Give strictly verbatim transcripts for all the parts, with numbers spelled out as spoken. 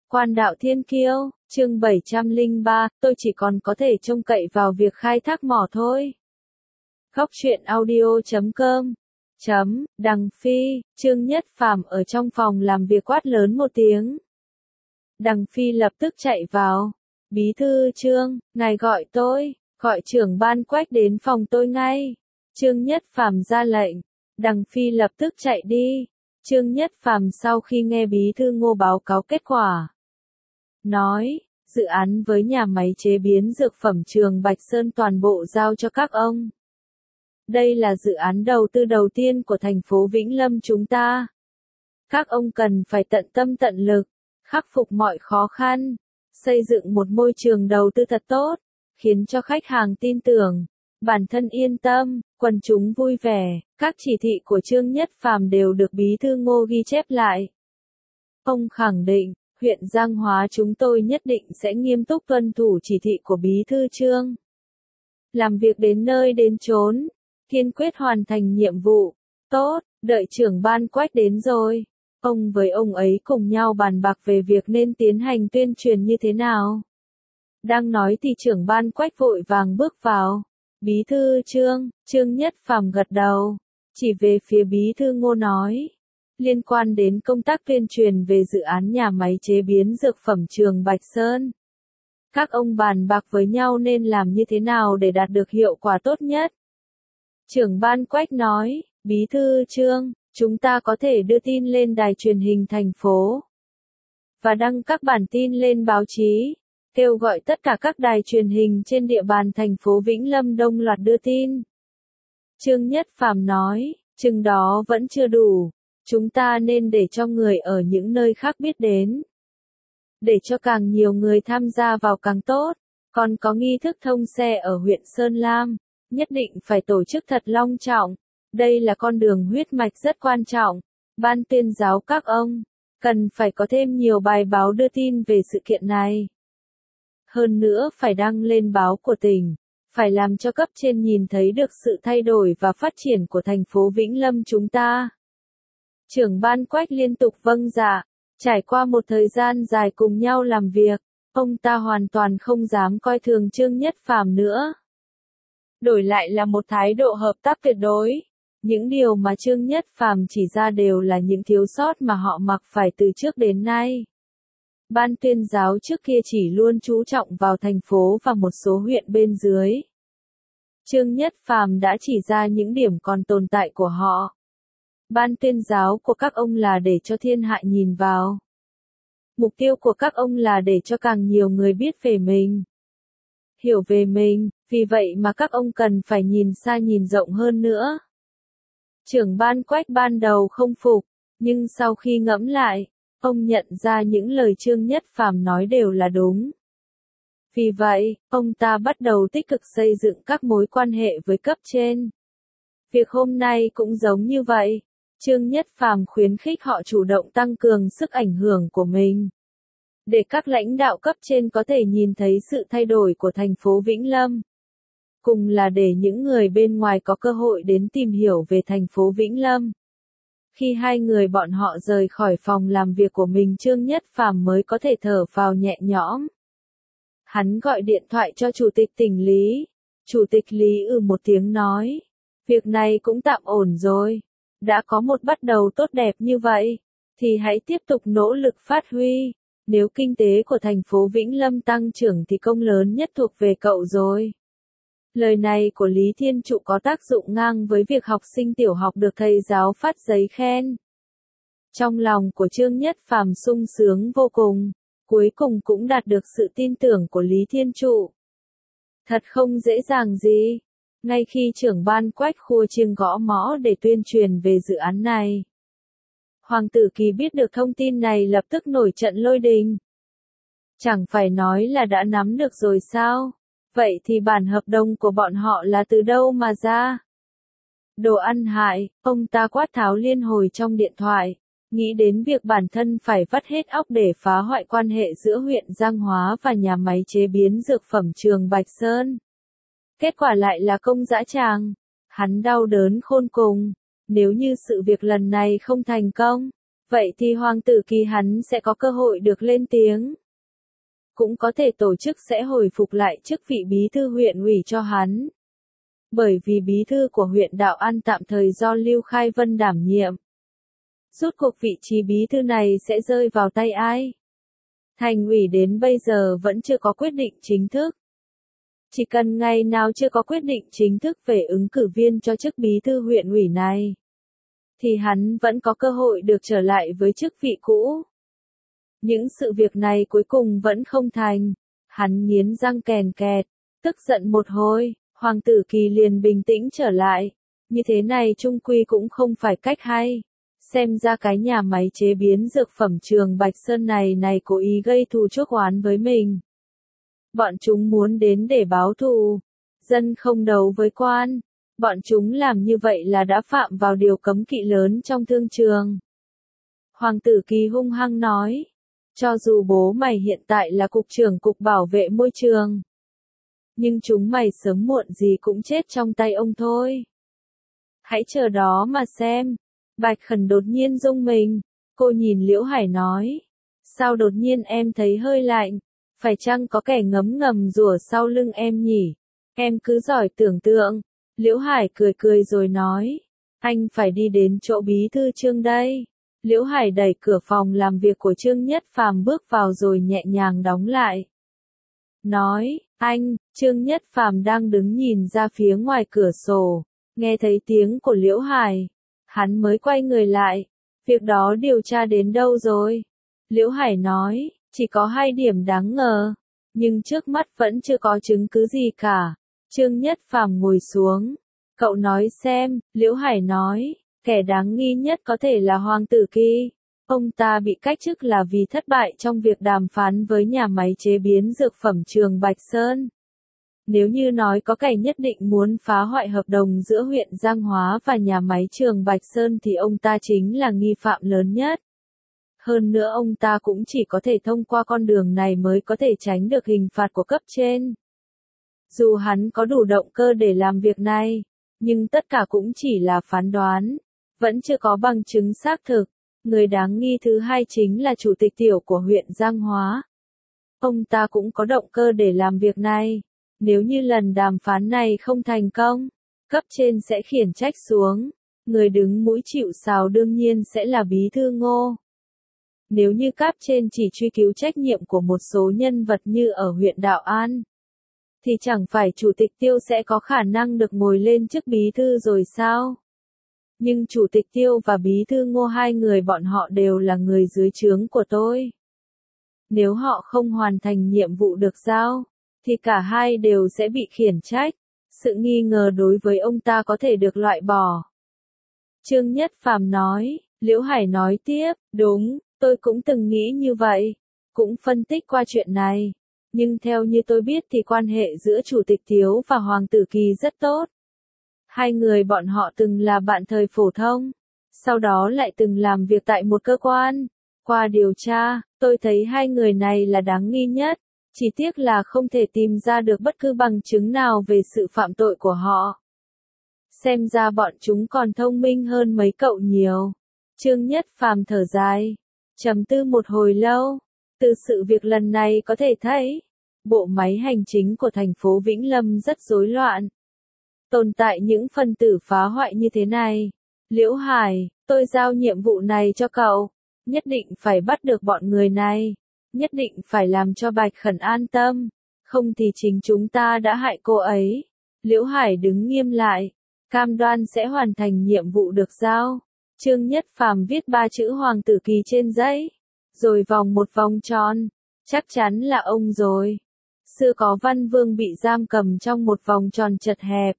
Quan đạo thiên kiêu, chương bảy trăm lẻ ba, tôi chỉ còn có thể trông cậy vào việc khai thác mỏ thôi. Góc truyện audio chấm com chấm, Đằng Phi, Trương Nhất Phàm ở trong phòng làm việc quát lớn một tiếng. Đằng Phi lập tức chạy vào. Bí thư Trương, ngài gọi tôi, gọi trưởng ban Quách đến phòng tôi ngay. Trương Nhất Phàm ra lệnh. Đằng Phi lập tức chạy đi. Trương Nhất Phàm sau khi nghe bí thư Ngô báo cáo kết quả, nói, dự án với nhà máy chế biến dược phẩm Trường Bạch Sơn toàn bộ giao cho các ông. Đây là dự án đầu tư đầu tiên của thành phố Vĩnh Lâm chúng ta. Các ông cần phải tận tâm tận lực, khắc phục mọi khó khăn, xây dựng một môi trường đầu tư thật tốt, khiến cho khách hàng tin tưởng, bản thân yên tâm, quần chúng vui vẻ. Các chỉ thị của Trương Nhất Phàm đều được bí thư Ngô ghi chép lại. Ông khẳng định, huyện Giang Hóa chúng tôi nhất định sẽ nghiêm túc tuân thủ chỉ thị của bí thư Trương. Làm việc đến nơi đến chốn, kiên quyết hoàn thành nhiệm vụ. Tốt, đợi trưởng ban Quách đến rồi. Ông với ông ấy cùng nhau bàn bạc về việc nên tiến hành tuyên truyền như thế nào. Đang nói thì trưởng ban Quách vội vàng bước vào. Bí thư Trương, Trương Nhất Phàm gật đầu, chỉ về phía bí thư Ngô nói. Liên quan đến công tác tuyên truyền về dự án nhà máy chế biến dược phẩm Trường Bạch Sơn. Các ông bàn bạc với nhau nên làm như thế nào để đạt được hiệu quả tốt nhất. Trưởng ban Quách nói, bí thư Trương, chúng ta có thể đưa tin lên đài truyền hình thành phố. Và đăng các bản tin lên báo chí. Kêu gọi tất cả các đài truyền hình trên địa bàn thành phố Vĩnh Lâm đồng loạt đưa tin. Trương Nhất Phàm nói, chừng đó vẫn chưa đủ. Chúng ta nên để cho người ở những nơi khác biết đến. Để cho càng nhiều người tham gia vào càng tốt. Còn có nghi thức thông xe ở huyện Sơn Lam, nhất định phải tổ chức thật long trọng. Đây là con đường huyết mạch rất quan trọng. Ban tuyên giáo các ông, cần phải có thêm nhiều bài báo đưa tin về sự kiện này. Hơn nữa phải đăng lên báo của tỉnh, phải làm cho cấp trên nhìn thấy được sự thay đổi và phát triển của thành phố Vĩnh Lâm chúng ta. Trưởng ban Quách liên tục vâng dạ, trải qua một thời gian dài cùng nhau làm việc, ông ta hoàn toàn không dám coi thường Trương Nhất Phàm nữa. Đổi lại là một thái độ hợp tác tuyệt đối. Những điều mà Trương Nhất Phàm chỉ ra đều là những thiếu sót mà họ mặc phải từ trước đến nay. Ban tuyên giáo trước kia chỉ luôn chú trọng vào thành phố và một số huyện bên dưới. Trương Nhất Phàm đã chỉ ra những điểm còn tồn tại của họ. Ban tuyên giáo của các ông là để cho thiên hạ nhìn vào. Mục tiêu của các ông là để cho càng nhiều người biết về mình, hiểu về mình, vì vậy mà các ông cần phải nhìn xa nhìn rộng hơn nữa. Trưởng ban Quách ban đầu không phục, nhưng sau khi ngẫm lại, ông nhận ra những lời Trương Nhất Phàm nói đều là đúng. Vì vậy, ông ta bắt đầu tích cực xây dựng các mối quan hệ với cấp trên. Việc hôm nay cũng giống như vậy. Trương Nhất Phàm khuyến khích họ chủ động tăng cường sức ảnh hưởng của mình. Để các lãnh đạo cấp trên có thể nhìn thấy sự thay đổi của thành phố Vĩnh Lâm. Cùng là để những người bên ngoài có cơ hội đến tìm hiểu về thành phố Vĩnh Lâm. Khi hai người bọn họ rời khỏi phòng làm việc của mình, Trương Nhất Phàm mới có thể thở phào nhẹ nhõm. Hắn gọi điện thoại cho chủ tịch tỉnh Lý. Chủ tịch Lý ừ một tiếng nói. Việc này cũng tạm ổn rồi. Đã có một bắt đầu tốt đẹp như vậy, thì hãy tiếp tục nỗ lực phát huy. Nếu kinh tế của thành phố Vĩnh Lâm tăng trưởng thì công lớn nhất thuộc về cậu rồi. Lời này của Lý Thiên Trụ có tác dụng ngang với việc học sinh tiểu học được thầy giáo phát giấy khen. Trong lòng của Trương Nhất Phàm sung sướng vô cùng, cuối cùng cũng đạt được sự tin tưởng của Lý Thiên Trụ. Thật không dễ dàng gì. Ngay khi trưởng ban Quách khua chiêng gõ mõ để tuyên truyền về dự án này, Hoàng tử Kỳ biết được thông tin này lập tức nổi trận lôi đình. Chẳng phải nói là đã nắm được rồi sao? Vậy thì bản hợp đồng của bọn họ là từ đâu mà ra? Đồ ăn hại, ông ta quát tháo liên hồi trong điện thoại, nghĩ đến việc bản thân phải vắt hết óc để phá hoại quan hệ giữa huyện Giang Hóa và nhà máy chế biến dược phẩm Trường Bạch Sơn. Kết quả lại là công dã tràng. Hắn đau đớn khôn cùng. Nếu như sự việc lần này không thành công, Vậy thì Hoàng tử Kỳ hắn sẽ có cơ hội được lên tiếng. Cũng có thể tổ chức sẽ hồi phục lại chức vị bí thư huyện ủy cho hắn. Bởi vì bí thư của huyện Đạo An tạm thời do Lưu Khai Vân đảm nhiệm. Rốt cuộc vị trí bí thư này sẽ rơi vào tay ai? Thành ủy đến bây giờ vẫn chưa có quyết định chính thức. Chỉ cần ngày nào chưa có quyết định chính thức về ứng cử viên cho chức bí thư huyện ủy này, thì hắn vẫn có cơ hội được trở lại với chức vị cũ. Những sự việc này cuối cùng vẫn không thành. Hắn nghiến răng kèn kẹt, tức giận một hồi, Hoàng tử Kỳ liền bình tĩnh trở lại. Như thế này chung quy cũng không phải cách hay. Xem ra cái nhà máy chế biến dược phẩm Trường Bạch Sơn này này cố ý gây thù chuốc oán với mình. Bọn chúng muốn đến để báo thù. Dân không đấu với quan. Bọn chúng làm như vậy là đã phạm vào điều cấm kỵ lớn trong thương trường. Hoàng tử Kỳ hung hăng nói. Cho dù bố mày hiện tại là cục trưởng cục bảo vệ môi trường, nhưng chúng mày sớm muộn gì cũng chết trong tay ông thôi. Hãy chờ đó mà xem. Bạch Khẩn đột nhiên rung mình. Cô nhìn Liễu Hải nói. Sao đột nhiên em thấy hơi lạnh? Phải chăng có kẻ ngấm ngầm rủa sau lưng em nhỉ? Em cứ giỏi tưởng tượng. Liễu Hải cười cười rồi nói. Anh phải đi đến chỗ bí thư Trương đây. Liễu Hải đẩy cửa phòng làm việc của Trương Nhất Phàm bước vào rồi nhẹ nhàng đóng lại. Nói, anh, Trương Nhất Phàm đang đứng nhìn ra phía ngoài cửa sổ. Nghe thấy tiếng của Liễu Hải. Hắn mới quay người lại. Việc đó điều tra đến đâu rồi? Liễu Hải nói, chỉ có hai điểm đáng ngờ. Nhưng trước mắt vẫn chưa có chứng cứ gì cả. Trương Nhất Phàm ngồi xuống. Cậu nói xem, Liễu Hải nói, kẻ đáng nghi nhất có thể là Hoàng tử Kỳ. Ông ta bị cách chức là vì thất bại trong việc đàm phán với nhà máy chế biến dược phẩm Trường Bạch Sơn. Nếu như nói có kẻ nhất định muốn phá hoại hợp đồng giữa huyện Giang Hóa và nhà máy Trường Bạch Sơn thì ông ta chính là nghi phạm lớn nhất. Hơn nữa ông ta cũng chỉ có thể thông qua con đường này mới có thể tránh được hình phạt của cấp trên. Dù hắn có đủ động cơ để làm việc này, nhưng tất cả cũng chỉ là phán đoán, vẫn chưa có bằng chứng xác thực. Người đáng nghi thứ hai chính là chủ tịch tiểu của huyện Giang Hóa. Ông ta cũng có động cơ để làm việc này. Nếu như lần đàm phán này không thành công, cấp trên sẽ khiển trách xuống. Người đứng mũi chịu sào đương nhiên sẽ là bí thư Ngô. Nếu như cấp trên chỉ truy cứu trách nhiệm của một số nhân vật như ở huyện Đạo An, thì chẳng phải chủ tịch Tiêu sẽ có khả năng được ngồi lên chức bí thư rồi sao? Nhưng chủ tịch Tiêu và bí thư Ngô hai người bọn họ đều là người dưới trướng của tôi. Nếu họ không hoàn thành nhiệm vụ được giao, thì cả hai đều sẽ bị khiển trách. Sự nghi ngờ đối với ông ta có thể được loại bỏ. Trương Nhất Phàm nói, Liễu Hải nói tiếp, đúng, tôi cũng từng nghĩ như vậy, cũng phân tích qua chuyện này. Nhưng theo như tôi biết thì quan hệ giữa Chủ tịch Tiếu và Hoàng tử Kỳ rất tốt. Hai người bọn họ từng là bạn thời phổ thông, sau đó lại từng làm việc tại một cơ quan. Qua điều tra, tôi thấy hai người này là đáng nghi nhất, chỉ tiếc là không thể tìm ra được bất cứ bằng chứng nào về sự phạm tội của họ. Xem ra bọn chúng còn thông minh hơn mấy cậu nhiều. Trương Nhất Phàm thở dài, trầm tư một hồi lâu. Từ sự việc lần này có thể thấy, bộ máy hành chính của thành phố Vĩnh Lâm rất rối loạn. Tồn tại những phân tử phá hoại như thế này. Liễu Hải, tôi giao nhiệm vụ này cho cậu. Nhất định phải bắt được bọn người này. Nhất định phải làm cho Bạch Khẩn an tâm. Không thì chính chúng ta đã hại cô ấy. Liễu Hải đứng nghiêm lại. Cam đoan sẽ hoàn thành nhiệm vụ được giao. Trương Nhất Phàm viết ba chữ Hoàng tử Kỳ trên giấy. Rồi vòng một vòng tròn. Chắc chắn là ông rồi. Xưa có văn vương bị giam cầm trong một vòng tròn chật hẹp.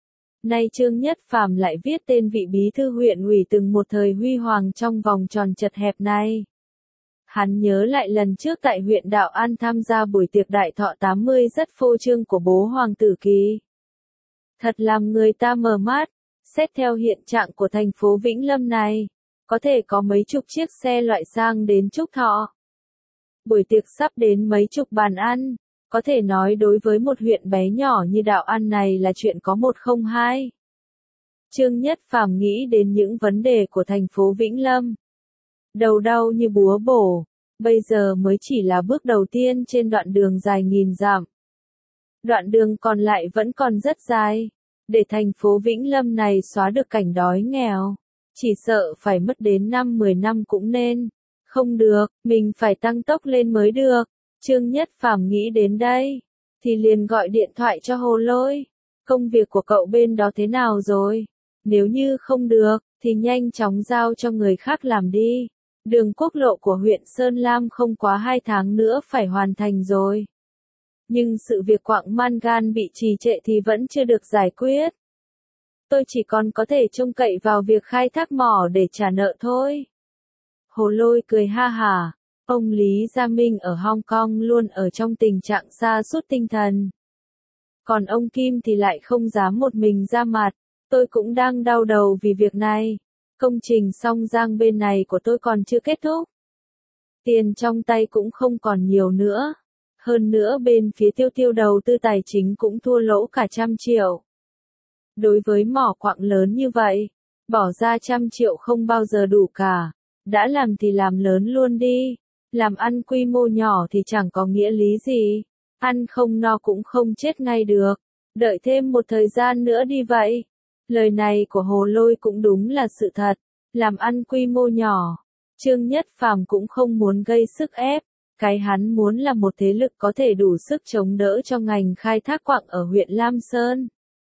Nay Trương Nhất Phàm lại viết tên vị bí thư huyện ủy từng một thời huy hoàng trong vòng tròn chật hẹp này. Hắn nhớ lại lần trước tại huyện Đạo An tham gia buổi tiệc đại thọ tám mươi rất phô trương của bố Hoàng tử Kỳ. Thật làm người ta mờ mắt, xét theo hiện trạng của thành phố Vĩnh Lâm này, có thể có mấy chục chiếc xe loại sang đến chúc thọ. Buổi tiệc sắp đến mấy chục bàn ăn. Có thể nói đối với một huyện bé nhỏ như Đạo An này là chuyện có một không hai. Trương Nhất Phàm nghĩ đến những vấn đề của thành phố Vĩnh Lâm. đầu đau như búa bổ, bây giờ mới chỉ là bước đầu tiên trên đoạn đường dài nghìn dặm. Đoạn đường còn lại vẫn còn rất dài, để thành phố Vĩnh Lâm này xóa được cảnh đói nghèo, chỉ sợ phải mất đến năm mười năm cũng nên. Không được, mình phải tăng tốc lên mới được. Trương Nhất Phàm nghĩ đến đây, thì liền gọi điện thoại cho Hồ Lôi. Công việc của cậu bên đó thế nào rồi? Nếu như không được, thì nhanh chóng giao cho người khác làm đi. Đường quốc lộ của huyện Sơn Lam không quá hai tháng nữa phải hoàn thành rồi. Nhưng sự việc quặng mangan bị trì trệ thì vẫn chưa được giải quyết. Tôi chỉ còn có thể trông cậy vào việc khai thác mỏ để trả nợ thôi. Hồ Lôi cười ha hả. Ông Lý Gia Minh ở Hong Kong luôn ở trong tình trạng sa sút tinh thần. Còn ông Kim thì lại không dám một mình ra mặt. Tôi cũng đang đau đầu vì việc này. Công trình Song Giang bên này của tôi còn chưa kết thúc. Tiền trong tay cũng không còn nhiều nữa. Hơn nữa bên phía Tiêu Tiêu đầu tư tài chính cũng thua lỗ cả trăm triệu. Đối với mỏ quặng lớn như vậy, bỏ ra trăm triệu không bao giờ đủ cả. Đã làm thì làm lớn luôn đi. Làm ăn quy mô nhỏ thì chẳng có nghĩa lý gì. Ăn không no cũng không chết ngay được. Đợi thêm một thời gian nữa đi vậy. Lời này của Hồ Lôi cũng đúng là sự thật. Làm ăn quy mô nhỏ. Trương Nhất Phàm cũng không muốn gây sức ép. Cái hắn muốn là một thế lực có thể đủ sức chống đỡ cho ngành khai thác quặng ở huyện Lam Sơn.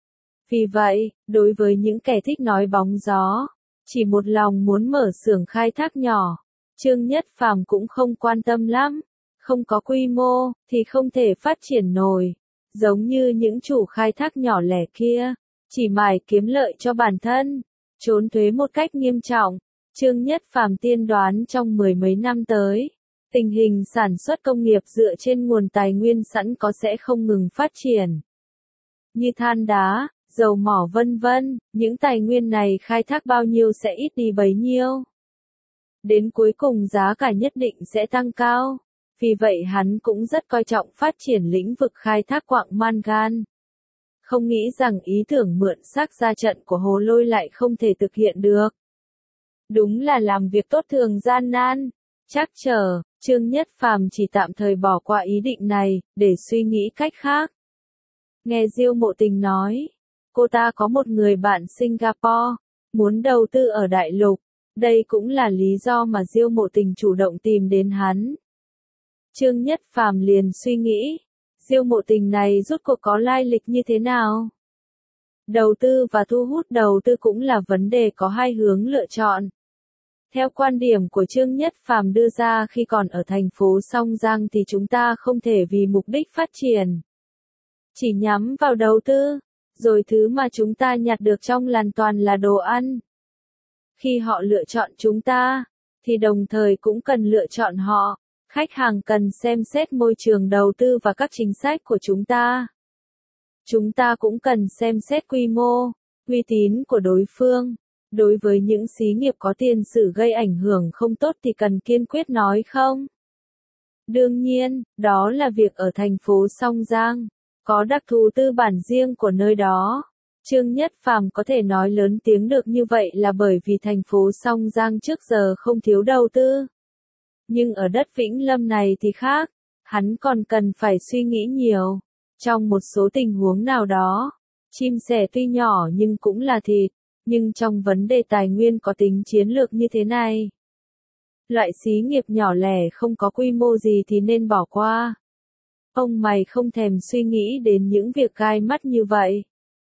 Vì vậy, đối với những kẻ thích nói bóng gió, chỉ một lòng muốn mở xưởng khai thác nhỏ, Trương Nhất Phàm cũng không quan tâm lắm. Không có quy mô, thì không thể phát triển nổi. Giống như những chủ khai thác nhỏ lẻ kia, chỉ mải kiếm lợi cho bản thân, trốn thuế một cách nghiêm trọng. Trương Nhất Phàm tiên đoán trong mười mấy năm tới, tình hình sản xuất công nghiệp dựa trên nguồn tài nguyên sẵn có sẽ không ngừng phát triển. Như than đá, dầu mỏ vân vân, những tài nguyên này khai thác bao nhiêu sẽ ít đi bấy nhiêu. Đến cuối cùng giá cả nhất định sẽ tăng cao. Vì vậy hắn cũng rất coi trọng phát triển lĩnh vực khai thác quặng mangan. Không nghĩ rằng ý tưởng mượn xác ra trận của Hồ Lôi lại không thể thực hiện được. Đúng là làm việc tốt thường gian nan. Chắc chờ, Trương Nhất Phàm chỉ tạm thời bỏ qua ý định này, để suy nghĩ cách khác. Nghe Diêu Mộ Tình nói, cô ta có một người bạn Singapore, muốn đầu tư ở Đại Lục. Đây cũng là lý do mà Diêu Mộ Tình chủ động tìm đến hắn. Trương Nhất Phàm liền suy nghĩ, Diêu Mộ Tình này rốt cuộc có lai lịch như thế nào? Đầu tư và thu hút đầu tư cũng là vấn đề có hai hướng lựa chọn. Theo quan điểm của Trương Nhất Phàm đưa ra khi còn ở thành phố Song Giang thì chúng ta không thể vì mục đích phát triển chỉ nhắm vào đầu tư, rồi thứ mà chúng ta nhặt được trong làn toàn là đồ ăn. Khi họ lựa chọn chúng ta, thì đồng thời cũng cần lựa chọn họ. Khách hàng cần xem xét môi trường đầu tư và các chính sách của chúng ta. Chúng ta cũng cần xem xét quy mô, uy tín của đối phương. Đối với những xí nghiệp có tiền sử gây ảnh hưởng không tốt thì cần kiên quyết nói không. Đương nhiên, đó là việc ở thành phố Song Giang, có đặc thù tư bản riêng của nơi đó. Trương Nhất Phàm có thể nói lớn tiếng được như vậy là bởi vì thành phố Song Giang trước giờ không thiếu đầu tư. Nhưng ở đất Vĩnh Lâm này thì khác, hắn còn cần phải suy nghĩ nhiều. Trong một số tình huống nào đó, chim sẻ tuy nhỏ nhưng cũng là thịt, nhưng trong vấn đề tài nguyên có tính chiến lược như thế này, loại xí nghiệp nhỏ lẻ không có quy mô gì thì nên bỏ qua. Ông mày không thèm suy nghĩ đến những việc gai mắt như vậy.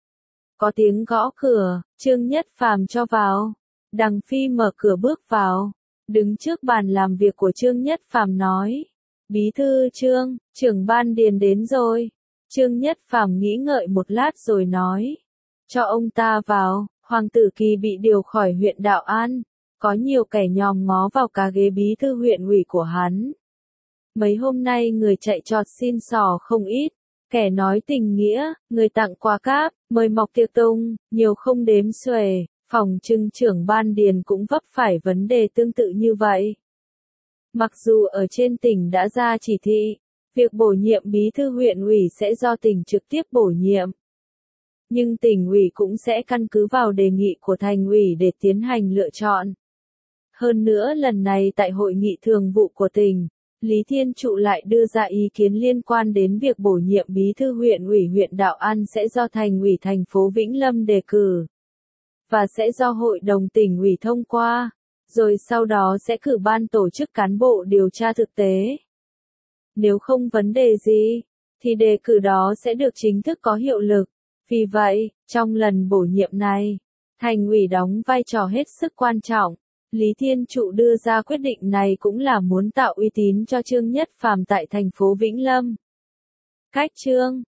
Có tiếng gõ cửa, Trương Nhất Phàm cho vào. Đằng Phi mở cửa bước vào, đứng trước bàn làm việc của Trương Nhất Phàm nói, Bí thư Trương, trưởng ban Điền đến rồi. Trương Nhất Phàm nghĩ ngợi một lát rồi nói, cho ông ta vào. Hoàng Tử Kỳ bị điều khỏi huyện Đạo An, có nhiều kẻ nhòm ngó vào cả ghế bí thư huyện ủy của hắn. Mấy hôm nay người chạy trọt xin xỏ không ít, kẻ nói tình nghĩa, người tặng quà cáp, mời mọc tiệc tùng, nhiều không đếm xuể. Phòng trưng trưởng ban Điền cũng vấp phải vấn đề tương tự như vậy. Mặc dù ở trên tỉnh đã ra chỉ thị, việc bổ nhiệm bí thư huyện ủy sẽ do tỉnh trực tiếp bổ nhiệm. Nhưng tỉnh ủy cũng sẽ căn cứ vào đề nghị của thành ủy để tiến hành lựa chọn. Hơn nữa lần này tại hội nghị thường vụ của tỉnh, Lý Thiên Trụ lại đưa ra ý kiến liên quan đến việc bổ nhiệm bí thư huyện ủy huyện Đạo An sẽ do thành ủy thành phố Vĩnh Lâm đề cử và sẽ do hội đồng tỉnh ủy thông qua, rồi sau đó sẽ cử ban tổ chức cán bộ điều tra thực tế. Nếu không vấn đề gì, thì đề cử đó sẽ được chính thức có hiệu lực. Vì vậy, trong lần bổ nhiệm này, thành ủy đóng vai trò hết sức quan trọng. Lý Thiên Trụ đưa ra quyết định này cũng là muốn tạo uy tín cho Trương Nhất Phàm tại thành phố Vĩnh Lâm. Cách chương